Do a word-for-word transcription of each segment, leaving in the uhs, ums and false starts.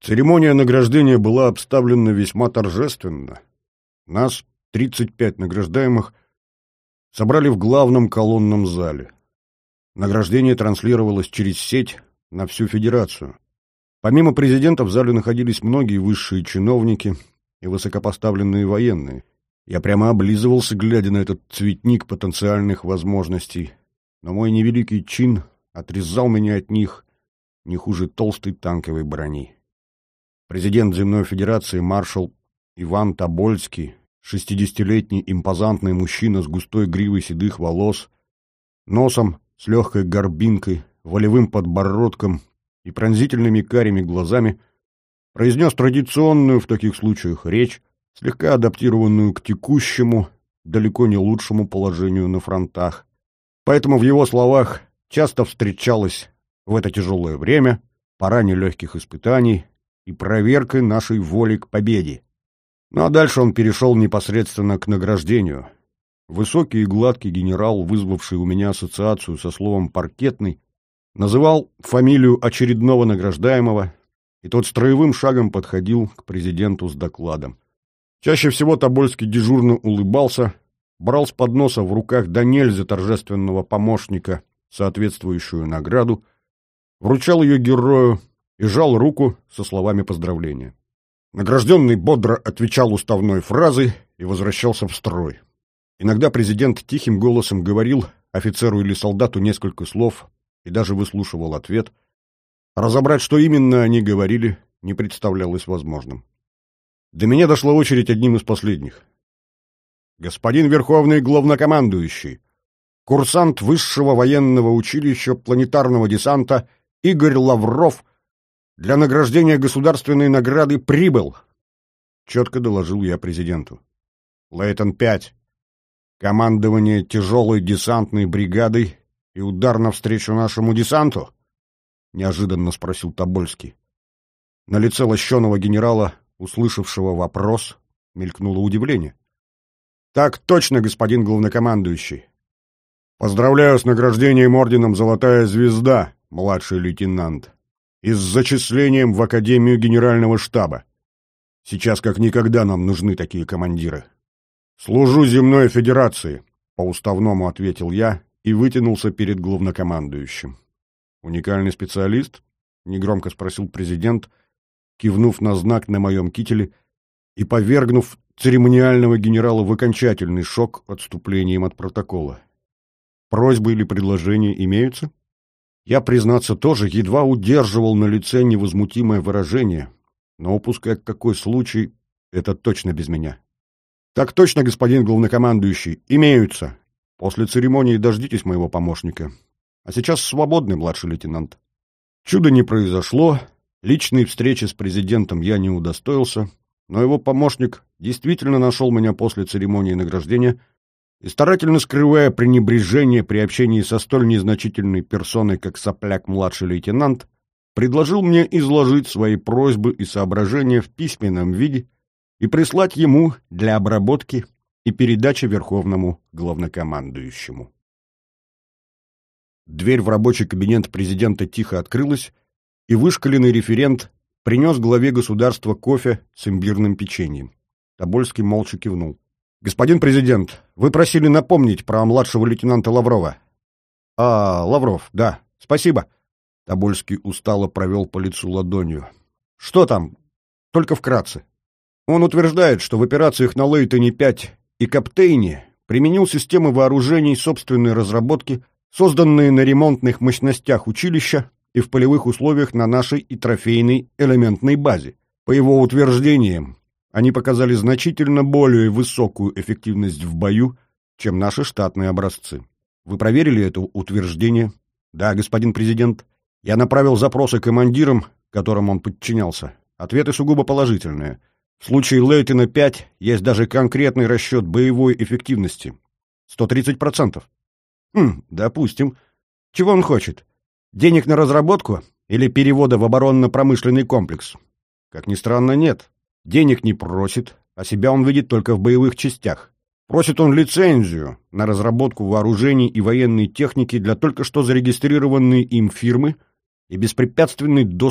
Церемония награждения была обставлена весьма торжественно. Нас, тридцать пять награждаемых, собрали в главном колонном зале. Награждение транслировалось через сеть на всю Федерацию. Помимо президента в зале находились многие высшие чиновники и высокопоставленные военные. Я прямо облизывался, глядя на этот цветник потенциальных возможностей, но мой невеликий чин отрезал меня от них не хуже толстой танковой брони. Президент Земной Федерации маршал Иван Тобольский, шестидесятилетний импозантный мужчина с густой гривой седых волос, носом с легкой горбинкой, волевым подбородком и пронзительными карими глазами, произнес традиционную в таких случаях речь, слегка адаптированную к текущему, далеко не лучшему положению на фронтах. Поэтому в его словах часто встречалось в это тяжелое время пора нелегких испытаний и проверкой нашей воли к победе. Ну а дальше он перешел непосредственно к награждению. Высокий и гладкий генерал, вызвавший у меня ассоциацию со словом «паркетный», называл фамилию очередного награждаемого, и тот строевым шагом подходил к президенту с докладом. Чаще всего Тобольский дежурно улыбался, брал с подноса в руках до нельзя торжественного помощника соответствующую награду, вручал ее герою и жал руку со словами поздравления. Награжденный бодро отвечал уставной фразой и возвращался в строй. Иногда президент тихим голосом говорил офицеру или солдату несколько слов и даже выслушивал ответ. Разобрать, что именно они говорили, не представлялось возможным. До меня дошла очередь одним из последних. «Господин Верховный Главнокомандующий, курсант Высшего военного училища планетарного десанта Игорь Лавров для награждения государственной награды прибыл», — четко доложил я президенту. «Лейтон пять. Командование тяжелой десантной бригадой и удар навстречу нашему десанту?» — неожиданно спросил Тобольский. На лице лощеного генерала, услышавшего вопрос, мелькнуло удивление. «Так точно, господин главнокомандующий. Поздравляю с награждением орденом «Золотая звезда», младший лейтенант, и с зачислением в Академию Генерального штаба. Сейчас как никогда нам нужны такие командиры. «Служу Земной Федерации», — по-уставному ответил я и вытянулся перед главнокомандующим. «Уникальный специалист?» — негромко спросил президент, кивнув на знак на моем кителе и повергнув церемониального генерала в окончательный шок отступлением от протокола. «Просьбы или предложения имеются?» Я, признаться, тоже едва удерживал на лице невозмутимое выражение, но упускать такой случай — это точно без меня. «Так точно, господин главнокомандующий, имеются. После церемонии дождитесь моего помощника. А сейчас свободный, младший лейтенант». Чуда не произошло, личной встречи с президентом я не удостоился, но его помощник действительно нашел меня после церемонии награждения и, старательно скрывая пренебрежение при общении со столь незначительной персоной, как сопляк-младший лейтенант, предложил мне изложить свои просьбы и соображения в письменном виде и прислать ему для обработки и передачи Верховному главнокомандующему. Дверь в рабочий кабинет президента тихо открылась, и вышкаленный референт принес главе государства кофе с имбирным печеньем. Тобольский молча кивнул. «Господин президент, вы просили напомнить про младшего лейтенанта Лаврова». «А, Лавров, да, спасибо». Тобольский устало провел по лицу ладонью. «Что там? Только вкратце». Он утверждает, что в операциях на Лейтоне пять и Каптейне применил системы вооружений собственной разработки, созданные на ремонтных мощностях училища и в полевых условиях на нашей и трофейной элементной базе. По его утверждениям, они показали значительно более высокую эффективность в бою, чем наши штатные образцы. Вы проверили это утверждение? Да, господин президент. Я направил запросы командирам, которым он подчинялся. Ответы сугубо положительные. В случае Лейтона пять есть даже конкретный расчет боевой эффективности. сто тридцать процентов. Хм, допустим. Чего он хочет? Денег на разработку или перевода в оборонно-промышленный комплекс? Как ни странно, нет. Денег не просит, а себя он видит только в боевых частях. Просит он лицензию на разработку вооружений и военной техники для только что зарегистрированной им фирмы и беспрепятственный доступ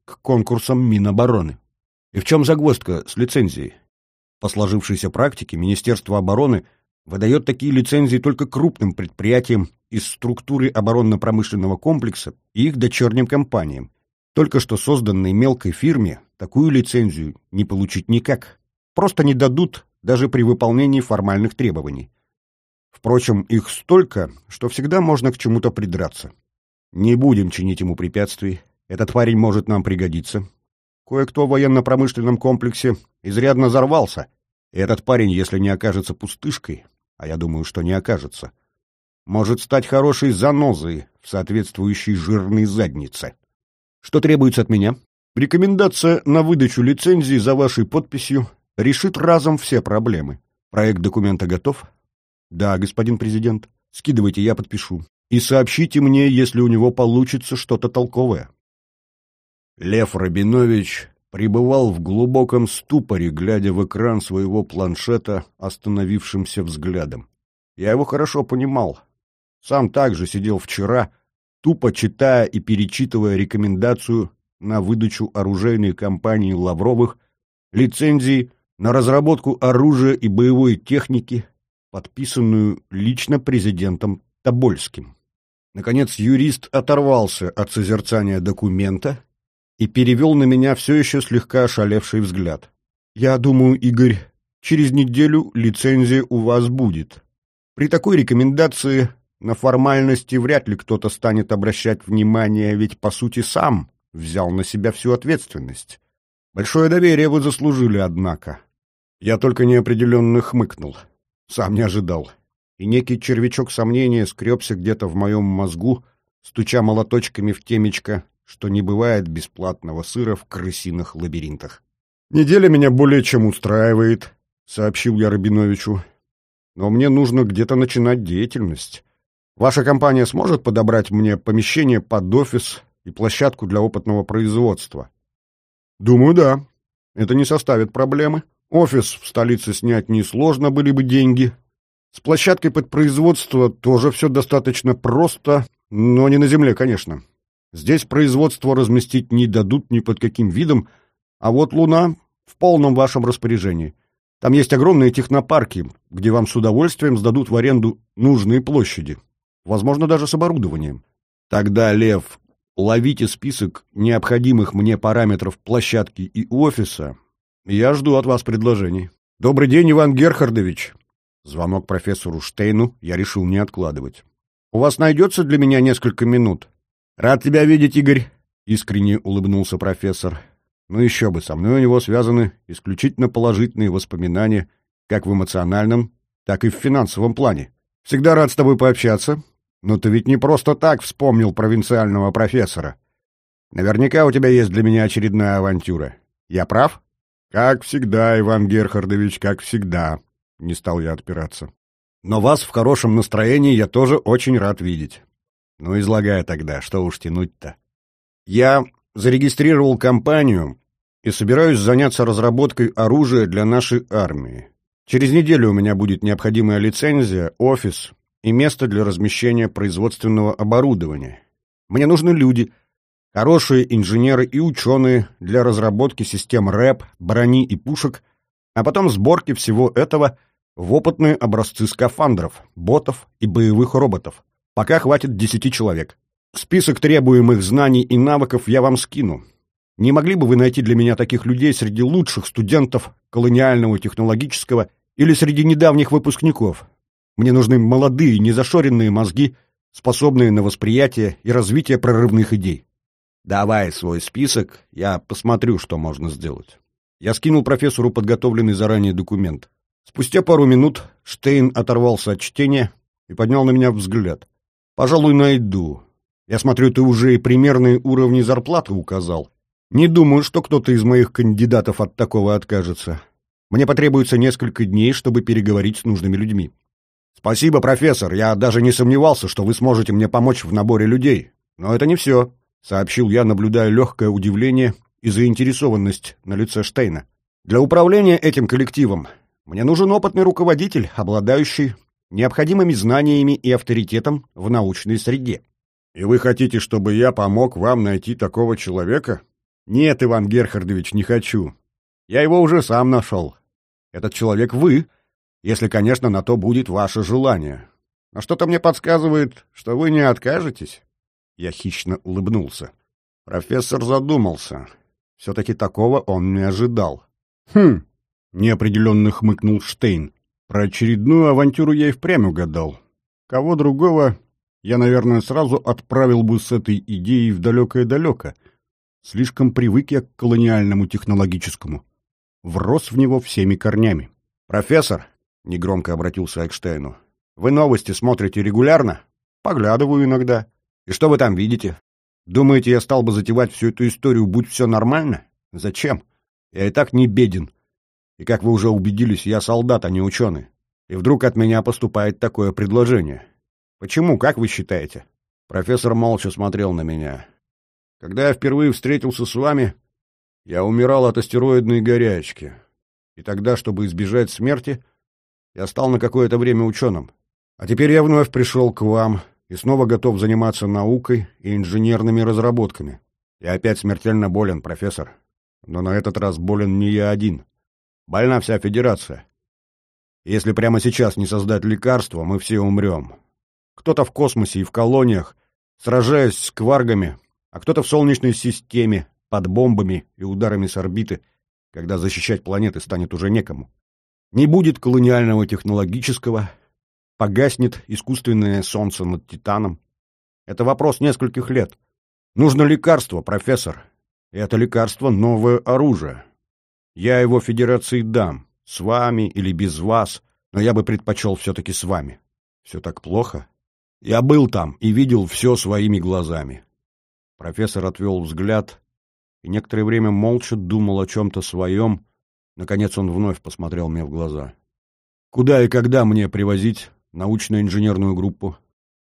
к конкурсам Минобороны. И в чем загвоздка с лицензией? По сложившейся практике Министерство обороны выдает такие лицензии только крупным предприятиям из структуры оборонно-промышленного комплекса и их дочерним компаниям. Только что созданной мелкой фирме такую лицензию не получить никак. Просто не дадут даже при выполнении формальных требований. Впрочем, их столько, что всегда можно к чему-то придраться. Не будем чинить ему препятствий. Этот парень может нам пригодиться. Кое-кто в военно-промышленном комплексе изрядно взорвался. И этот парень, если не окажется пустышкой, а я думаю, что не окажется, может стать хорошей занозой в соответствующей жирной заднице. Что требуется от меня? Рекомендация на выдачу лицензии за вашей подписью решит разом все проблемы. Проект документа готов? Да, господин президент. Скидывайте, я подпишу. И сообщите мне, если у него получится что-то толковое. Лев Рабинович пребывал в глубоком ступоре, глядя в экран своего планшета остановившимся взглядом. Я его хорошо понимал. Сам также сидел вчера, тупо читая и перечитывая рекомендацию на выдачу оружейной компании Лавровых лицензии на разработку оружия и боевой техники, подписанную лично президентом Тобольским. Наконец юрист оторвался от созерцания документа и перевел на меня все еще слегка ошалевший взгляд. «Я думаю, Игорь, через неделю лицензия у вас будет. При такой рекомендации на формальности вряд ли кто-то станет обращать внимание, ведь, по сути, сам взял на себя всю ответственность. Большое доверие вы заслужили, однако». Я только неопределенно хмыкнул. Сам не ожидал. И некий червячок сомнения скребся где-то в моем мозгу, стуча молоточками в темечко, что не бывает бесплатного сыра в крысиных лабиринтах. «Неделя меня более чем устраивает», — сообщил я Рабиновичу. «Но мне нужно где-то начинать деятельность. Ваша компания сможет подобрать мне помещение под офис и площадку для опытного производства?» «Думаю, да. Это не составит проблемы. Офис в столице снять несложно, были бы деньги. С площадкой под производство тоже все достаточно просто, но не на земле, конечно. Здесь производство разместить не дадут ни под каким видом, а вот Луна в полном вашем распоряжении. Там есть огромные технопарки, где вам с удовольствием сдадут в аренду нужные площади. Возможно, даже с оборудованием. Тогда, Лев, ловите список необходимых мне параметров площадки и офиса. Я жду от вас предложений. Добрый день, Иван Герхардович. Звонок профессору Штейну я решил не откладывать. У вас найдется для меня несколько минут? Рад тебя видеть, Игорь, искренне улыбнулся профессор. Ну еще бы, со мной у него связаны исключительно положительные воспоминания, как в эмоциональном, так и в финансовом плане. Всегда рад с тобой пообщаться. Но ты ведь не просто так вспомнил провинциального профессора. Наверняка у тебя есть для меня очередная авантюра. Я прав? Как всегда, Иван Герхардович, как всегда. Не стал я отпираться. Но вас в хорошем настроении я тоже очень рад видеть. Ну, излагай тогда, что уж тянуть-то. Я зарегистрировал компанию и собираюсь заняться разработкой оружия для нашей армии. Через неделю у меня будет необходимая лицензия, офис и место для размещения производственного оборудования. Мне нужны люди, хорошие инженеры и ученые для разработки систем рэп, брони и пушек, а потом сборки всего этого в опытные образцы скафандров, ботов и боевых роботов. Пока хватит десяти человек. Список требуемых знаний и навыков я вам скину. Не могли бы вы найти для меня таких людей среди лучших студентов колониального технологического или среди недавних выпускников? Мне нужны молодые, незашоренные мозги, способные на восприятие и развитие прорывных идей. Давай свой список, я посмотрю, что можно сделать. Я скинул профессору подготовленный заранее документ. Спустя пару минут Штейн оторвался от чтения и поднял на меня взгляд. «Пожалуй, найду. Я смотрю, ты уже и примерные уровни зарплаты указал. Не думаю, что кто-то из моих кандидатов от такого откажется. Мне потребуется несколько дней, чтобы переговорить с нужными людьми». «Спасибо, профессор. Я даже не сомневался, что вы сможете мне помочь в наборе людей. Но это не все», — сообщил я, наблюдая легкое удивление и заинтересованность на лице Штейна. «Для управления этим коллективом мне нужен опытный руководитель, обладающий необходимыми знаниями и авторитетом в научной среде». «И вы хотите, чтобы я помог вам найти такого человека?» Нет, Иван Герхардович, не хочу. Я его уже сам нашел. Этот человек вы, если, конечно, на то будет ваше желание. Но что-то мне подсказывает, что вы не откажетесь. Я хищно улыбнулся. Профессор задумался. Все-таки такого он не ожидал. Хм, неопределенно хмыкнул Штейн. Про очередную авантюру я и впрямь угадал. Кого другого я, наверное, сразу отправил бы с этой идеей в далекое-далеко. Слишком привык я к колониальному технологическому. Врос в него всеми корнями. «Профессор», — негромко обратился я к Штейну, — «вы новости смотрите регулярно?» «Поглядываю иногда. И что вы там видите? Думаете, я стал бы затевать всю эту историю, будь все нормально? Зачем? Я и так не беден. И, как вы уже убедились, я солдат, а не ученый. И вдруг от меня поступает такое предложение. Почему, как вы считаете?» Профессор молча смотрел на меня. «Когда я впервые встретился с вами, я умирал от астероидной горячки. И тогда, чтобы избежать смерти, я стал на какое-то время ученым. А теперь я вновь пришел к вам и снова готов заниматься наукой и инженерными разработками. Я опять смертельно болен, профессор. Но на этот раз болен не я один. Больна вся Федерация. Если прямо сейчас не создать лекарства, мы все умрем. Кто-то в космосе и в колониях, сражаясь с кваргами, а кто-то в Солнечной системе, под бомбами и ударами с орбиты, когда защищать планеты станет уже некому. Не будет колониального технологического, погаснет искусственное солнце над Титаном. Это вопрос нескольких лет. Нужно лекарство, профессор. И это лекарство — новое оружие. Я его Федерации дам, с вами или без вас, но я бы предпочел все-таки с вами. Все так плохо? Я был там и видел все своими глазами. Профессор отвел взгляд и некоторое время молча думал о чем-то своем. Наконец он вновь посмотрел мне в глаза. «Куда и когда мне привозить научно-инженерную группу?»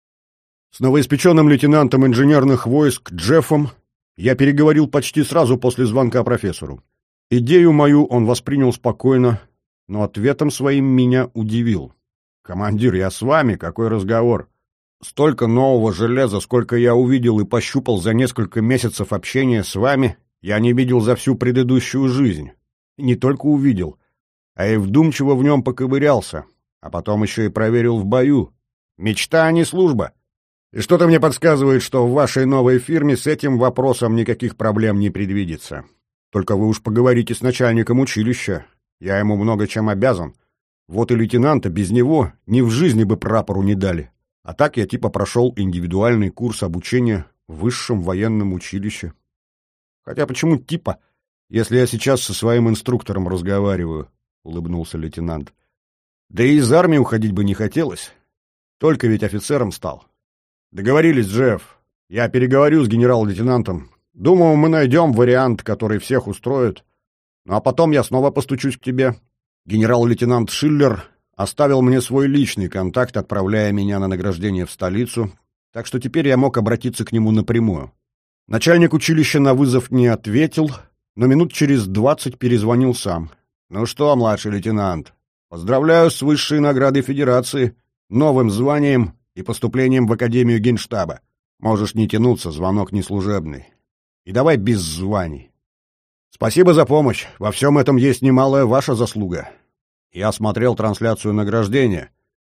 С новоиспеченным лейтенантом инженерных войск Джеффом я переговорил почти сразу после звонка профессору. Идею мою он воспринял спокойно, но ответом своим меня удивил. «Командир, я с вами, какой разговор? Столько нового железа, сколько я увидел и пощупал за несколько месяцев общения с вами, я не видел за всю предыдущую жизнь. И не только увидел, а и вдумчиво в нем поковырялся, а потом еще и проверил в бою. Мечта, а не служба. И что-то мне подсказывает, что в вашей новой фирме с этим вопросом никаких проблем не предвидится. Только вы уж поговорите с начальником училища. Я ему много чем обязан. Вот и лейтенанта без него ни в жизни бы прапору не дали. А так я типа прошел индивидуальный курс обучения в высшем военном училище. Хотя почему типа, если я сейчас со своим инструктором разговариваю?» — улыбнулся лейтенант. «Да и из армии уходить бы не хотелось. Только ведь офицером стал. Договорились, Джефф. Я переговорю с генерал-лейтенантом. Думаю, мы найдем вариант, который всех устроит. Ну а потом я снова постучусь к тебе. Генерал-лейтенант Шиллер оставил мне свой личный контакт, отправляя меня на награждение в столицу, так что теперь я мог обратиться к нему напрямую. Начальник училища на вызов не ответил, но минут через двадцать перезвонил сам. «Ну что, младший лейтенант, поздравляю с высшей наградой Федерации, новым званием и поступлением в Академию Генштаба. Можешь не тянуться, звонок не служебный. И давай без званий. Спасибо за помощь, во всем этом есть немалая ваша заслуга. Я смотрел трансляцию награждения.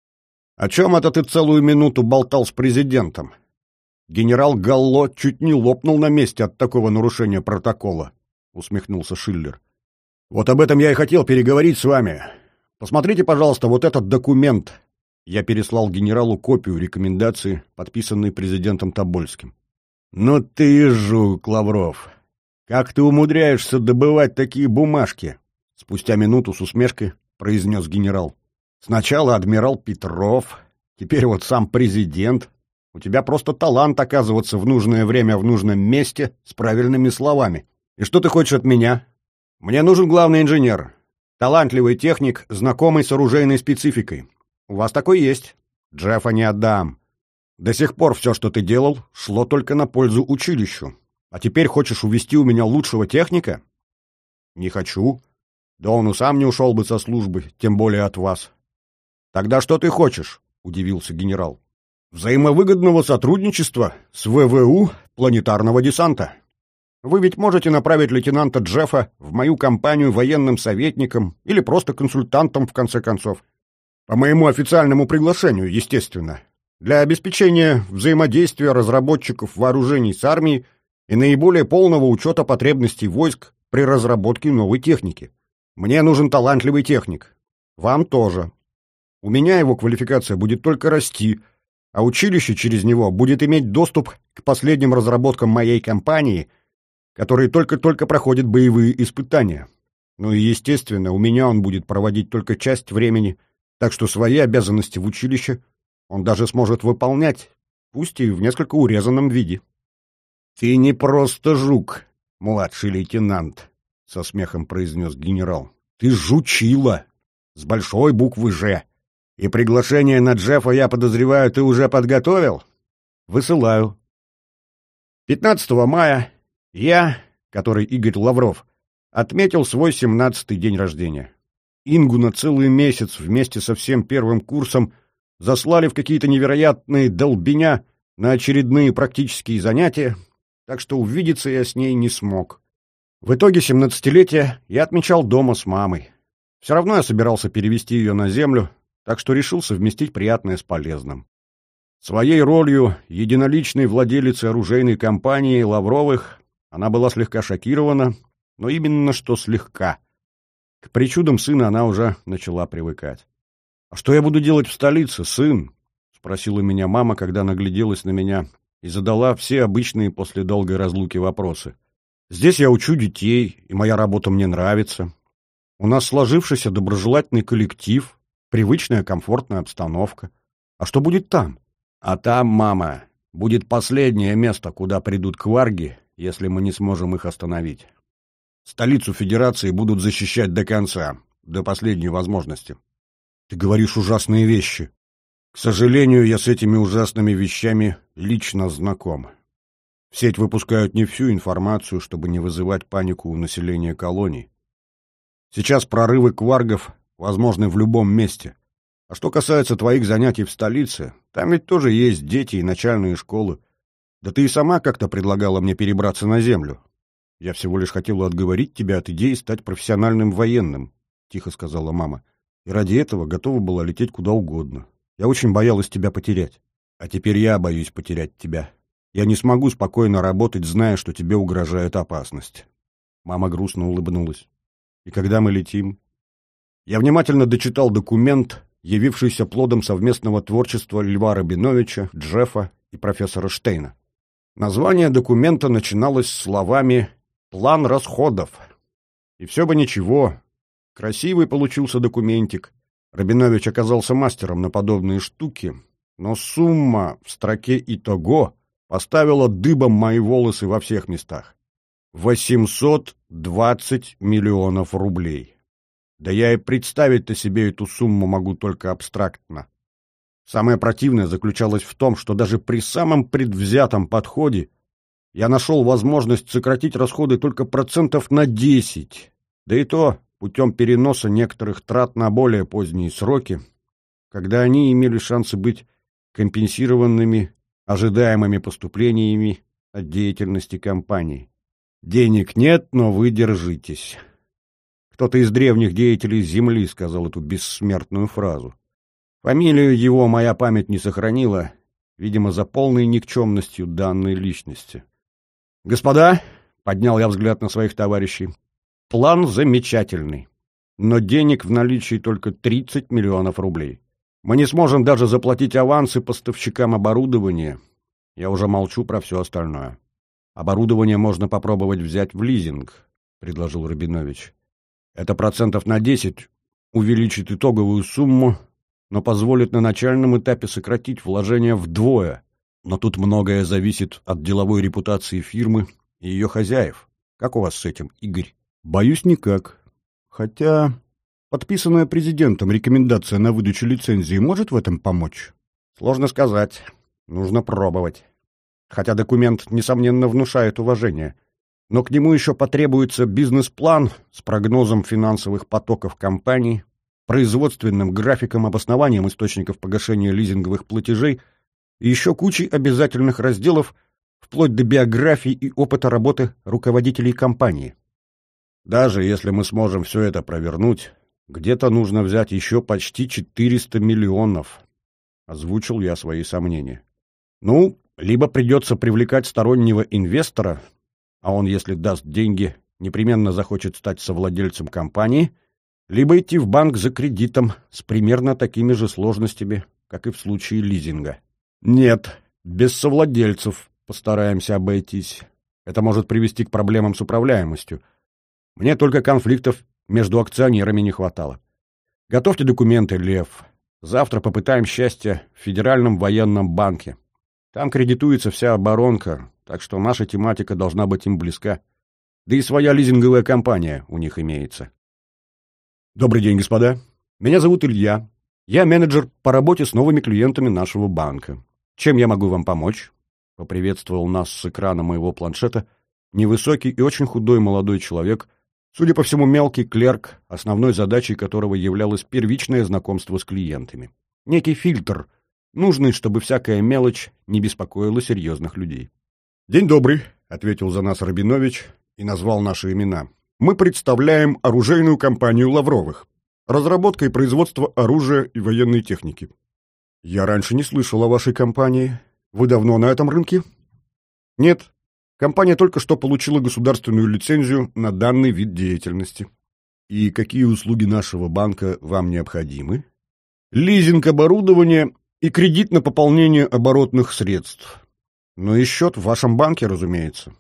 О чем это ты целую минуту болтал с президентом? Генерал Галло чуть не лопнул на месте от такого нарушения протокола», — усмехнулся Шиллер. «Вот об этом я и хотел переговорить с вами. Посмотрите, пожалуйста, вот этот документ». Я переслал генералу копию рекомендации, подписанной президентом Тобольским. «Ну ты жук, Лавров! Как ты умудряешься добывать такие бумажки?» Спустя минуту с усмешкой произнес генерал. «Сначала адмирал Петров, теперь вот сам президент. У тебя просто талант оказываться в нужное время в нужном месте с правильными словами. И что ты хочешь от меня? Мне нужен главный инженер, талантливый техник, знакомый с оружейной спецификой. У вас такой есть. Джеффа не отдам. До сих пор все, что ты делал, шло только на пользу училищу. А теперь хочешь увести у меня лучшего техника? Не хочу. Да он и сам не ушел бы со службы, тем более от вас. Тогда что ты хочешь? Удивился генерал. Взаимовыгодного сотрудничества с ВВУ планетарного десанта. Вы ведь можете направить лейтенанта Джеффа в мою компанию военным советником или просто консультантом, в конце концов. По моему официальному приглашению, естественно. Для обеспечения взаимодействия разработчиков вооружений с армией и наиболее полного учета потребностей войск при разработке новой техники. Мне нужен талантливый техник. Вам тоже. У меня его квалификация будет только расти, а училище через него будет иметь доступ к последним разработкам моей компании, которые только-только проходят боевые испытания. Ну и, естественно, у меня он будет проводить только часть времени, так что свои обязанности в училище он даже сможет выполнять, пусть и в несколько урезанном виде. «Ты не просто жук, младший лейтенант», — со смехом произнес генерал. «Ты жучила, с большой буквы «Ж». И приглашение на Джеффа, я подозреваю, ты уже подготовил? Высылаю». пятнадцатого мая я, который Игорь Лавров, отметил свой семнадцатый день рождения. Ингу на целый месяц вместе со всем первым курсом заслали в какие-то невероятные долбеня на очередные практические занятия, так что увидеться я с ней не смог. В итоге семнадцатилетия я отмечал дома с мамой. Все равно я собирался перевести ее на землю, так что решил совместить приятное с полезным. Своей ролью единоличной владелицы оружейной компании Лавровых она была слегка шокирована, но именно что слегка. К причудам сына она уже начала привыкать. «А что я буду делать в столице, сын?» — спросила меня мама, когда нагляделась на меня и задала все обычные после долгой разлуки вопросы. «Здесь я учу детей, и моя работа мне нравится. У нас сложившийся доброжелательный коллектив, привычная комфортная обстановка. А что будет там?» «А там, мама, будет последнее место, куда придут кварги, если мы не сможем их остановить. Столицу Федерации будут защищать до конца, до последней возможности». «Ты говоришь ужасные вещи». «К сожалению, я с этими ужасными вещами лично знаком. В сеть выпускают не всю информацию, чтобы не вызывать панику у населения колоний. Сейчас прорывы кваргов возможны в любом месте. А что касается твоих занятий в столице, там ведь тоже есть дети и начальные школы. Да ты и сама как-то предлагала мне перебраться на землю. Я всего лишь хотела отговорить тебя от идеи стать профессиональным военным», — тихо сказала мама. «И ради этого готова была лететь куда угодно. Я очень боялась тебя потерять. А теперь я боюсь потерять тебя. Я не смогу спокойно работать, зная, что тебе угрожает опасность». Мама грустно улыбнулась. «И когда мы летим?» Я внимательно дочитал документ, явившийся плодом совместного творчества Льва Рабиновича, Джеффа и профессора Штейна. Название документа начиналось словами «План расходов». И все бы ничего. Красивый получился документик. Рабинович оказался мастером на подобные штуки, но сумма в строке «Итого» поставила дыбом мои волосы во всех местах. восемьсот двадцать миллионов рублей. Да я и представить-то себе эту сумму могу только абстрактно. Самое противное заключалось в том, что даже при самом предвзятом подходе я нашел возможность сократить расходы только процентов на десять, да и то путем переноса некоторых трат на более поздние сроки, когда они имели шансы быть компенсированными ожидаемыми поступлениями от деятельности компании. «Денег нет, но вы держитесь». Кто-то из древних деятелей Земли сказал эту бессмертную фразу. Фамилию его моя память не сохранила, видимо, за полной никчемностью данной личности. «Господа», — поднял я взгляд на своих товарищей, — «план замечательный, но денег в наличии только тридцать миллионов рублей. Мы не сможем даже заплатить авансы поставщикам оборудования. Я уже молчу про все остальное. Оборудование можно попробовать взять в лизинг», — предложил Рабинович. «Это процентов на десять увеличит итоговую сумму, но позволит на начальном этапе сократить вложения вдвое. Но тут многое зависит от деловой репутации фирмы и ее хозяев. Как у вас с этим, Игорь?» «Боюсь, никак. Хотя подписанная президентом рекомендация на выдачу лицензии может в этом помочь?» «Сложно сказать. Нужно пробовать. Хотя документ, несомненно, внушает уважение. Но к нему еще потребуется бизнес-план с прогнозом финансовых потоков компании, производственным графиком, обоснованием источников погашения лизинговых платежей и еще кучей обязательных разделов, вплоть до биографий и опыта работы руководителей компании. Даже если мы сможем все это провернуть, где-то нужно взять еще почти четыреста миллионов. Озвучил я свои сомнения. Ну, либо придется привлекать стороннего инвестора, а он, если даст деньги, непременно захочет стать совладельцем компании, либо идти в банк за кредитом с примерно такими же сложностями, как и в случае лизинга. Нет, без совладельцев постараемся обойтись. Это может привести к проблемам с управляемостью. Мне только конфликтов между акционерами не хватало. Готовьте документы, Лев. Завтра попытаем счастье в Федеральном военном банке. Там кредитуется вся оборонка, так что наша тематика должна быть им близка. Да и своя лизинговая компания у них имеется. Добрый день, господа. Меня зовут Илья. Я менеджер по работе с новыми клиентами нашего банка. Чем я могу вам помочь? Поприветствовал нас с экрана моего планшета невысокий и очень худой молодой человек, судя по всему, мелкий клерк, основной задачей которого являлось первичное знакомство с клиентами. Некий фильтр, нужный, чтобы всякая мелочь не беспокоила серьезных людей. «День добрый», — ответил за нас Рабинович и назвал наши имена. «Мы представляем оружейную компанию Лавровых. Разработка и производство оружия и военной техники». «Я раньше не слышал о вашей компании. Вы давно на этом рынке?» «Нет. Компания только что получила государственную лицензию на данный вид деятельности». «И какие услуги нашего банка вам необходимы?» «Лизинг оборудования и кредит на пополнение оборотных средств. Ну и счет в вашем банке, разумеется».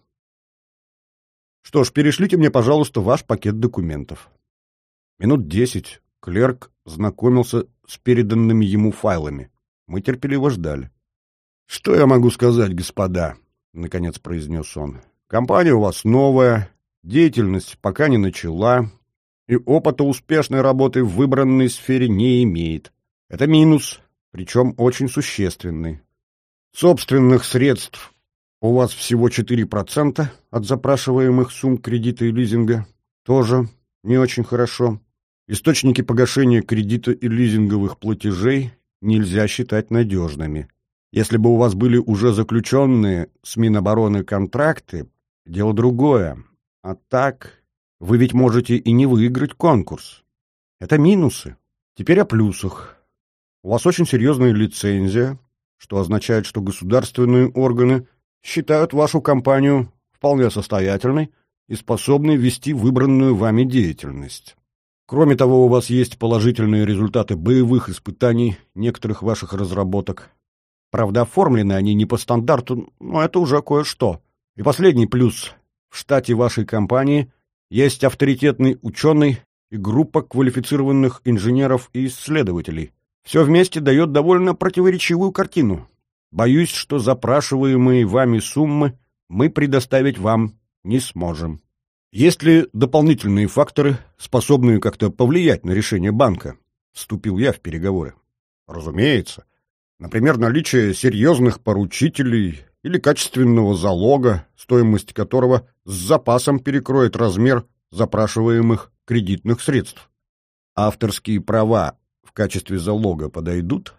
«Что ж, перешлите мне, пожалуйста, ваш пакет документов». Минут десять клерк знакомился с переданными ему файлами. Мы терпеливо ждали. «Что я могу сказать, господа?» — наконец произнес он. «Компания у вас новая, деятельность пока не начала, и опыта успешной работы в выбранной сфере не имеет. Это минус, причем очень существенный. Собственных средств у вас всего четыре процента от запрашиваемых сумм кредита и лизинга. Тоже не очень хорошо. Источники погашения кредита и лизинговых платежей нельзя считать надежными. Если бы у вас были уже заключенные с Минобороны контракты, дело другое. А так вы ведь можете и не выиграть конкурс. Это минусы. Теперь о плюсах. У вас очень серьезная лицензия, что означает, что государственные органы считают вашу компанию вполне состоятельной и способной вести выбранную вами деятельность. Кроме того, у вас есть положительные результаты боевых испытаний некоторых ваших разработок. Правда, оформлены они не по стандарту, но это уже кое-что. И последний плюс. В штате вашей компании есть авторитетный ученый и группа квалифицированных инженеров и исследователей. Все вместе дает довольно противоречивую картину. Боюсь, что запрашиваемые вами суммы мы предоставить вам не сможем. Есть ли дополнительные факторы, способные как-то повлиять на решение банка? Вступил я в переговоры. Разумеется. Например, наличие серьезных поручителей или качественного залога, стоимость которого с запасом перекроет размер запрашиваемых кредитных средств. Авторские права в качестве залога подойдут?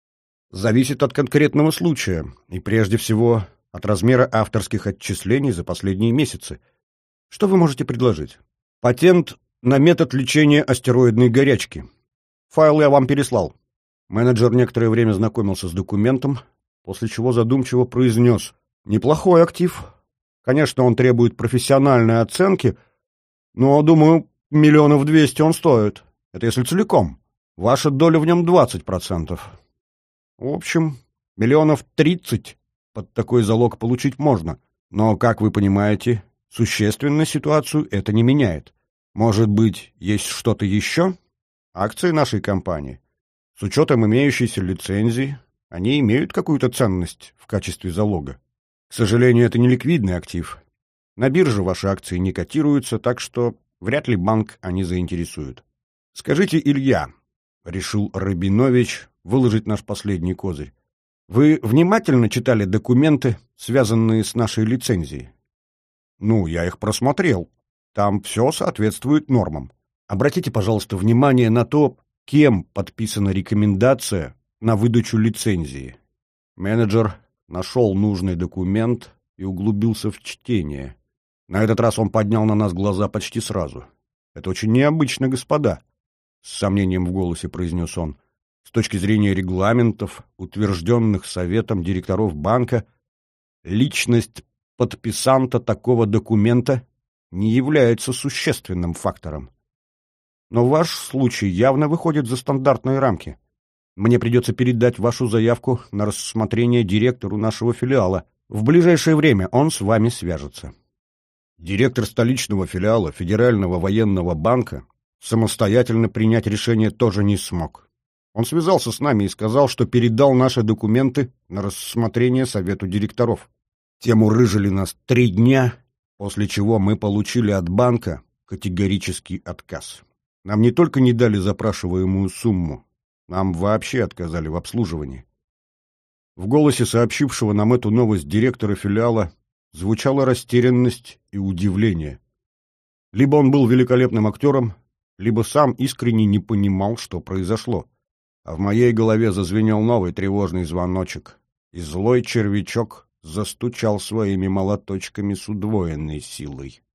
Зависит от конкретного случая и, прежде всего, от размера авторских отчислений за последние месяцы. Что вы можете предложить? Патент на метод лечения астероидной горячки. Файл я вам переслал. Менеджер некоторое время знакомился с документом, после чего задумчиво произнес: «Неплохой актив. Конечно, он требует профессиональной оценки, но, думаю, миллионов двести он стоит. Это если целиком. Ваша доля в нем двадцать процентов. В общем, миллионов тридцать под такой залог получить можно. Но, как вы понимаете, существенно ситуацию это не меняет. Может быть, есть что-то еще? Акции нашей компании. С учетом имеющейся лицензии, они имеют какую-то ценность в качестве залога. К сожалению, это не ликвидный актив. На бирже ваши акции не котируются, так что вряд ли банк они заинтересуют. Скажите, Илья, — решил Рабинович выложить наш последний козырь, — вы внимательно читали документы, связанные с нашей лицензией? Ну, я их просмотрел. Там все соответствует нормам. Обратите, пожалуйста, внимание на то, кем подписана рекомендация на выдачу лицензии. Менеджер нашел нужный документ, и углубился в чтение. На этот раз он поднял на нас глаза почти сразу. «Это очень необычно, господа», — с сомнением в голосе произнес он. «С точки зрения регламентов, утвержденных Советом директоров банка, личность подписанта такого документа не является существенным фактором. Но ваш случай явно выходит за стандартные рамки. Мне придется передать вашу заявку на рассмотрение директору нашего филиала. В ближайшее время он с вами свяжется». Директор столичного филиала Федерального военного банка самостоятельно принять решение тоже не смог. Он связался с нами и сказал, что передал наши документы на рассмотрение Совету директоров. Тем урыжили нас три дня, после чего мы получили от банка категорический отказ. Нам не только не дали запрашиваемую сумму, нам вообще отказали в обслуживании. В голосе сообщившего нам эту новость директора филиала звучала растерянность и удивление. Либо он был великолепным актером, либо сам искренне не понимал, что произошло. А в моей голове зазвенел новый тревожный звоночек, и злой червячок застучал своими молоточками с удвоенной силой.